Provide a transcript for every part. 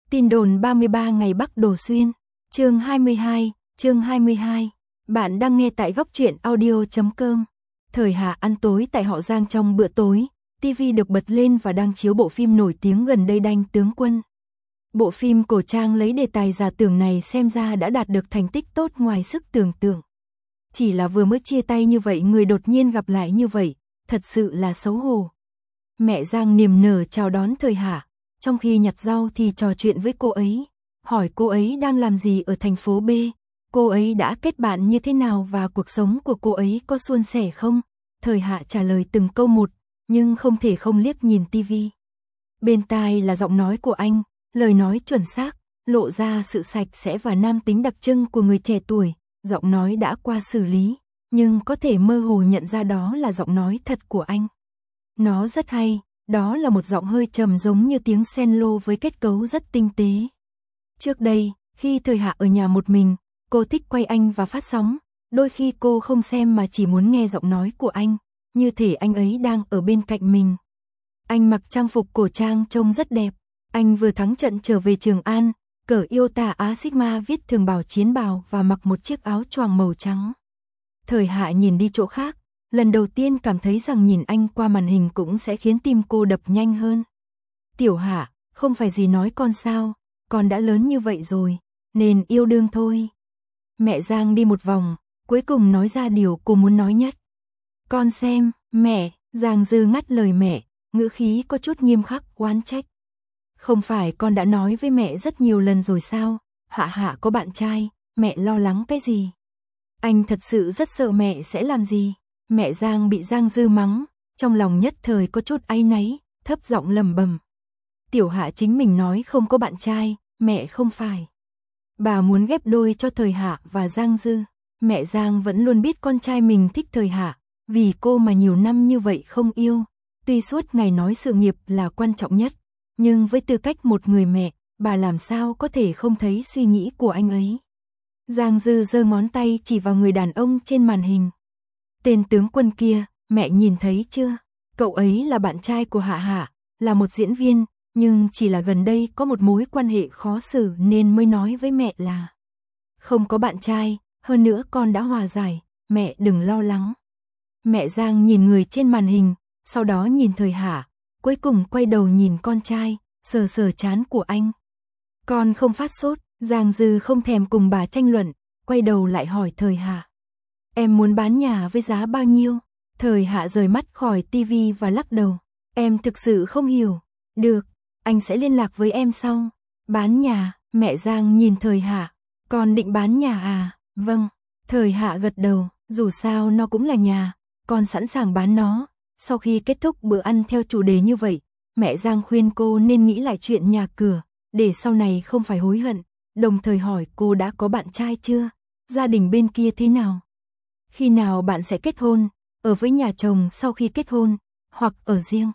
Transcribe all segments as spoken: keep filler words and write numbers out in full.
Tin đồn ba mươi ba ngày Bắc Đồ Xuyên. Chương hai mươi hai, chương hai mươi hai. Bạn đang nghe tại góc truyện audio chấm com. Thời Hạ ăn tối tại họ Giang trong bữa tối, ti vi được bật lên và đang chiếu bộ phim nổi tiếng gần đây Đanh Tướng Quân. Bộ phim cổ trang lấy đề tài giả tưởng này xem ra đã đạt được thành tích tốt ngoài sức tưởng tượng. Chỉ là vừa mới chia tay như vậy người đột nhiên gặp lại như vậy, thật sự là xấu hổ. Mẹ Giang niềm nở chào đón Thời Hạ, trong khi nhặt rau thì trò chuyện với cô ấy, hỏi cô ấy đang làm gì ở thành phố B, cô ấy đã kết bạn như thế nào và cuộc sống của cô ấy có suôn sẻ không. Thời Hạ trả lời từng câu một, nhưng không thể không liếc nhìn tivi. Bên tai là giọng nói của anh, lời nói chuẩn xác, lộ ra sự sạch sẽ và nam tính đặc trưng của người trẻ tuổi. Giọng nói đã qua xử lý, nhưng có thể mơ hồ nhận ra đó là giọng nói thật của anh. Nó rất hay, đó là một giọng hơi trầm giống như tiếng cello với kết cấu rất tinh tế. Trước đây, khi Thời Hạ ở nhà một mình, cô thích quay anh và phát sóng, đôi khi cô không xem mà chỉ muốn nghe giọng nói của anh, như thể anh ấy đang ở bên cạnh mình. Anh mặc trang phục cổ trang trông rất đẹp, anh vừa thắng trận trở về Trường An, cởi Iota Á Sigma viết thường bào chiến bào và mặc một chiếc áo choàng màu trắng. Thời Hạ nhìn đi chỗ khác, lần đầu tiên cảm thấy rằng nhìn anh qua màn hình cũng sẽ khiến tim cô đập nhanh hơn. Tiểu Hạ, không phải gì nói con sao, con đã lớn như vậy rồi, nên yêu đương thôi. Mẹ Giang đi một vòng, cuối cùng nói ra điều cô muốn nói nhất. Con xem, mẹ, Giang Dư ngắt lời mẹ, ngữ khí có chút nghiêm khắc, oán trách. Không phải con đã nói với mẹ rất nhiều lần rồi sao, Hạ Hạ có bạn trai, mẹ lo lắng cái gì? Anh thật sự rất sợ mẹ sẽ làm gì? Mẹ Giang bị Giang Dư mắng, trong lòng nhất thời có chút áy náy, thấp giọng lẩm bẩm. Tiểu Hạ chính mình nói không có bạn trai, mẹ không phải. Bà muốn ghép đôi cho Thời Hạ và Giang Dư. Mẹ Giang vẫn luôn biết con trai mình thích Thời Hạ, vì cô mà nhiều năm như vậy không yêu. Tuy suốt ngày nói sự nghiệp là quan trọng nhất, nhưng với tư cách một người mẹ, bà làm sao có thể không thấy suy nghĩ của anh ấy. Giang Dư giơ ngón tay chỉ vào người đàn ông trên màn hình. Tên tướng quân kia, mẹ nhìn thấy chưa? Cậu ấy là bạn trai của Hạ Hạ, là một diễn viên, nhưng chỉ là gần đây có một mối quan hệ khó xử nên mới nói với mẹ là không có bạn trai, hơn nữa con đã hòa giải, mẹ đừng lo lắng. Mẹ Giang nhìn người trên màn hình, sau đó nhìn Thời Hạ, cuối cùng quay đầu nhìn con trai, sờ sờ trán của anh. Con không phát sốt, Giang Dư không thèm cùng bà tranh luận, quay đầu lại hỏi Thời Hạ. Em muốn bán nhà với giá bao nhiêu? Thời Hạ rời mắt khỏi tivi và lắc đầu. Em thực sự không hiểu. Được, anh sẽ liên lạc với em sau. Bán nhà, mẹ Giang nhìn Thời Hạ. Con định bán nhà à? Vâng. Thời Hạ gật đầu, dù sao nó cũng là nhà, con sẵn sàng bán nó. Sau khi kết thúc bữa ăn theo chủ đề như vậy, mẹ Giang khuyên cô nên nghĩ lại chuyện nhà cửa, để sau này không phải hối hận, đồng thời hỏi cô đã có bạn trai chưa? Gia đình bên kia thế nào? Khi nào bạn sẽ kết hôn, ở với nhà chồng sau khi kết hôn, hoặc ở riêng?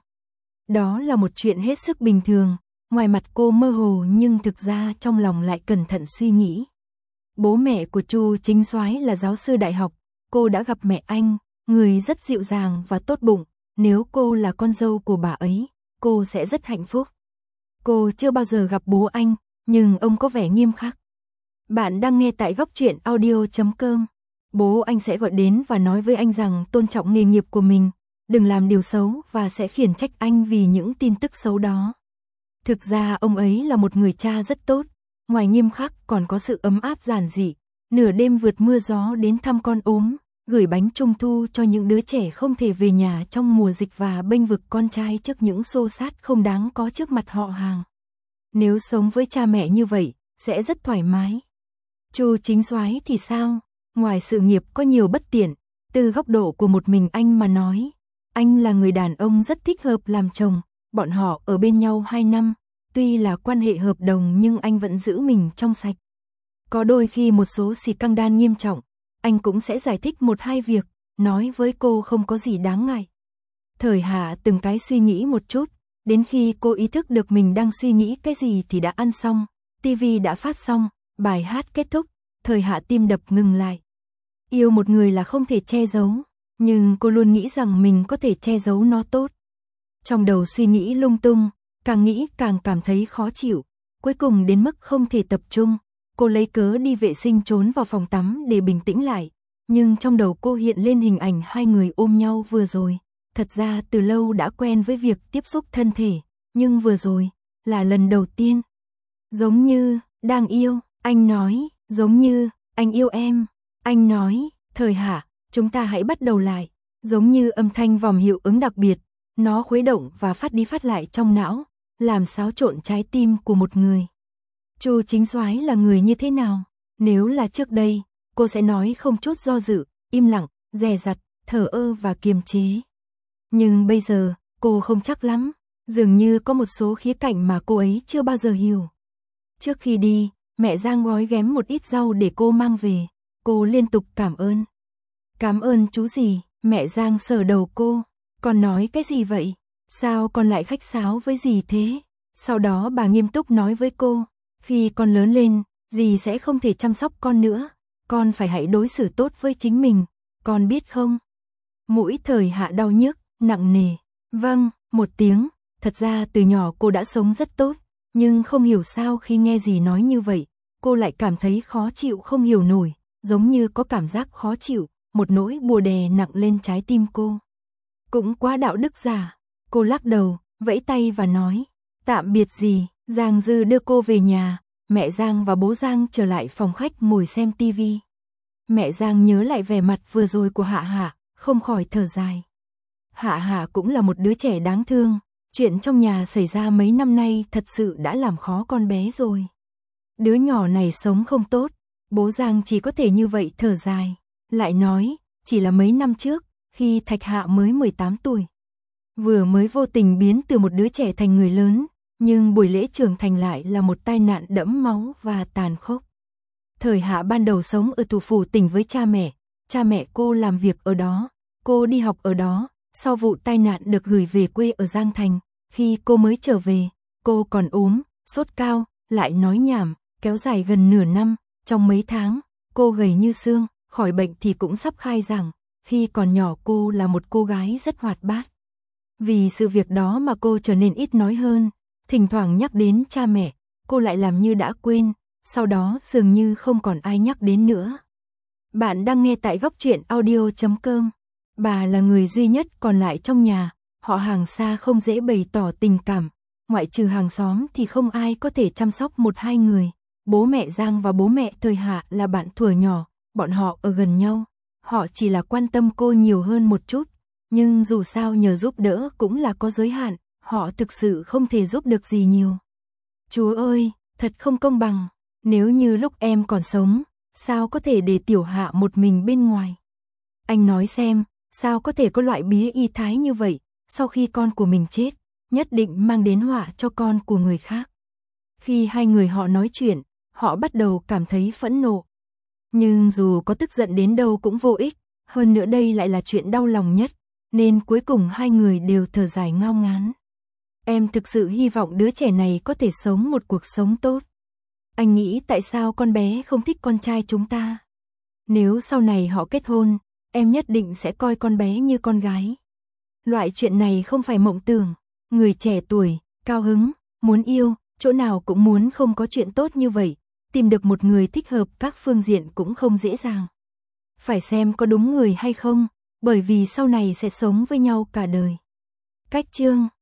Đó là một chuyện hết sức bình thường, ngoài mặt cô mơ hồ nhưng thực ra trong lòng lại cẩn thận suy nghĩ. Bố mẹ của Chu Chính Soái là giáo sư đại học, cô đã gặp mẹ anh, người rất dịu dàng và tốt bụng, nếu cô là con dâu của bà ấy, cô sẽ rất hạnh phúc. Cô chưa bao giờ gặp bố anh, nhưng ông có vẻ nghiêm khắc. Bạn đang nghe tại góc truyện audio chấm com. Bố anh sẽ gọi đến và nói với anh rằng tôn trọng nghề nghiệp của mình, đừng làm điều xấu và sẽ khiển trách anh vì những tin tức xấu đó. Thực ra ông ấy là một người cha rất tốt, ngoài nghiêm khắc còn có sự ấm áp giản dị, nửa đêm vượt mưa gió đến thăm con ốm, gửi bánh trung thu cho những đứa trẻ không thể về nhà trong mùa dịch và bênh vực con trai trước những xô xát không đáng có trước mặt họ hàng. Nếu sống với cha mẹ như vậy, sẽ rất thoải mái. Chu Chính Soái thì sao? Ngoài sự nghiệp có nhiều bất tiện, từ góc độ của một mình anh mà nói, anh là người đàn ông rất thích hợp làm chồng, bọn họ ở bên nhau hai năm, tuy là quan hệ hợp đồng nhưng anh vẫn giữ mình trong sạch. Có đôi khi một số scandal nghiêm trọng, anh cũng sẽ giải thích một hai việc, nói với cô không có gì đáng ngại. Thời Hạ từng cái suy nghĩ một chút, đến khi cô ý thức được mình đang suy nghĩ cái gì thì đã ăn xong, tivi đã phát xong, bài hát kết thúc, Thời Hạ tim đập ngừng lại. Yêu một người là không thể che giấu, nhưng cô luôn nghĩ rằng mình có thể che giấu nó tốt. Trong đầu suy nghĩ lung tung, càng nghĩ càng cảm thấy khó chịu, cuối cùng đến mức không thể tập trung. Cô lấy cớ đi vệ sinh trốn vào phòng tắm để bình tĩnh lại, nhưng trong đầu cô hiện lên hình ảnh hai người ôm nhau vừa rồi. Thật ra từ lâu đã quen với việc tiếp xúc thân thể, nhưng vừa rồi là lần đầu tiên. Giống như, đang yêu, anh nói, giống như, anh yêu em, anh nói, Thời Hạ, chúng ta hãy bắt đầu lại, giống như âm thanh vòm hiệu ứng đặc biệt, nó khuấy động và phát đi phát lại trong não, làm xáo trộn trái tim của một người. Chu Chính Soái là người như thế nào? Nếu là trước đây, cô sẽ nói không chút do dự, im lặng, dè dặt, thờ ơ và kiềm chế. Nhưng bây giờ, cô không chắc lắm, dường như có một số khía cạnh mà cô ấy chưa bao giờ hiểu. Trước khi đi, mẹ Giang gói ghém một ít rau để cô mang về, cô liên tục cảm ơn. Cảm ơn chú gì? Mẹ Giang sờ đầu cô, con nói cái gì vậy? Sao con lại khách sáo với dì thế? Sau đó bà nghiêm túc nói với cô, khi con lớn lên, dì sẽ không thể chăm sóc con nữa, con phải hãy đối xử tốt với chính mình, con biết không? Mũi Thời Hạ đau nhức, nặng nề. Vâng, một tiếng, thật ra từ nhỏ cô đã sống rất tốt, nhưng không hiểu sao khi nghe dì nói như vậy, cô lại cảm thấy khó chịu không hiểu nổi, giống như có cảm giác khó chịu, một nỗi bùa đè nặng lên trái tim cô. Cũng quá đạo đức giả, cô lắc đầu, vẫy tay và nói, tạm biệt dì. Giang Dư đưa cô về nhà, mẹ Giang và bố Giang trở lại phòng khách ngồi xem tivi. Mẹ Giang nhớ lại vẻ mặt vừa rồi của Hạ Hạ, không khỏi thở dài. Hạ Hạ cũng là một đứa trẻ đáng thương, chuyện trong nhà xảy ra mấy năm nay thật sự đã làm khó con bé rồi. Đứa nhỏ này sống không tốt, bố Giang chỉ có thể như vậy thở dài, lại nói, chỉ là mấy năm trước, khi Thạch Hạ mới mười tám tuổi. Vừa mới vô tình biến từ một đứa trẻ thành người lớn, nhưng buổi lễ trưởng thành lại là một tai nạn đẫm máu và tàn khốc. Thời Hạ ban đầu sống ở thủ phủ tỉnh với cha mẹ, cha mẹ cô làm việc ở đó, cô đi học ở đó, sau vụ tai nạn được gửi về quê ở Giang Thành, khi cô mới trở về, cô còn ốm, sốt cao, lại nói nhảm, kéo dài gần nửa năm, trong mấy tháng, cô gầy như xương, khỏi bệnh thì cũng sắp khai giảng, khi còn nhỏ cô là một cô gái rất hoạt bát. Vì sự việc đó mà cô trở nên ít nói hơn, thỉnh thoảng nhắc đến cha mẹ, cô lại làm như đã quên, sau đó dường như không còn ai nhắc đến nữa. Bạn đang nghe tại góc truyện audio chấm com. Bà là người duy nhất còn lại trong nhà, họ hàng xa không dễ bày tỏ tình cảm, ngoại trừ hàng xóm thì không ai có thể chăm sóc một hai người. Bố mẹ Giang và bố mẹ Thời Hạ là bạn thuở nhỏ, bọn họ ở gần nhau, họ chỉ là quan tâm cô nhiều hơn một chút, nhưng dù sao nhờ giúp đỡ cũng là có giới hạn, họ thực sự không thể giúp được gì nhiều. Chúa ơi, thật không công bằng, nếu như lúc em còn sống, sao có thể để Tiểu Hạ một mình bên ngoài? Anh nói xem, sao có thể có loại bí y thái như vậy, sau khi con của mình chết, nhất định mang đến họa cho con của người khác. Khi hai người họ nói chuyện, họ bắt đầu cảm thấy phẫn nộ. Nhưng dù có tức giận đến đâu cũng vô ích, hơn nữa đây lại là chuyện đau lòng nhất, nên cuối cùng hai người đều thở dài ngao ngán. Em thực sự hy vọng đứa trẻ này có thể sống một cuộc sống tốt. Anh nghĩ tại sao con bé không thích con trai chúng ta? Nếu sau này họ kết hôn, em nhất định sẽ coi con bé như con gái. Loại chuyện này không phải mộng tưởng, người trẻ tuổi, cao hứng, muốn yêu, chỗ nào cũng muốn không có chuyện tốt như vậy, tìm được một người thích hợp các phương diện cũng không dễ dàng. Phải xem có đúng người hay không, bởi vì sau này sẽ sống với nhau cả đời. Cách chương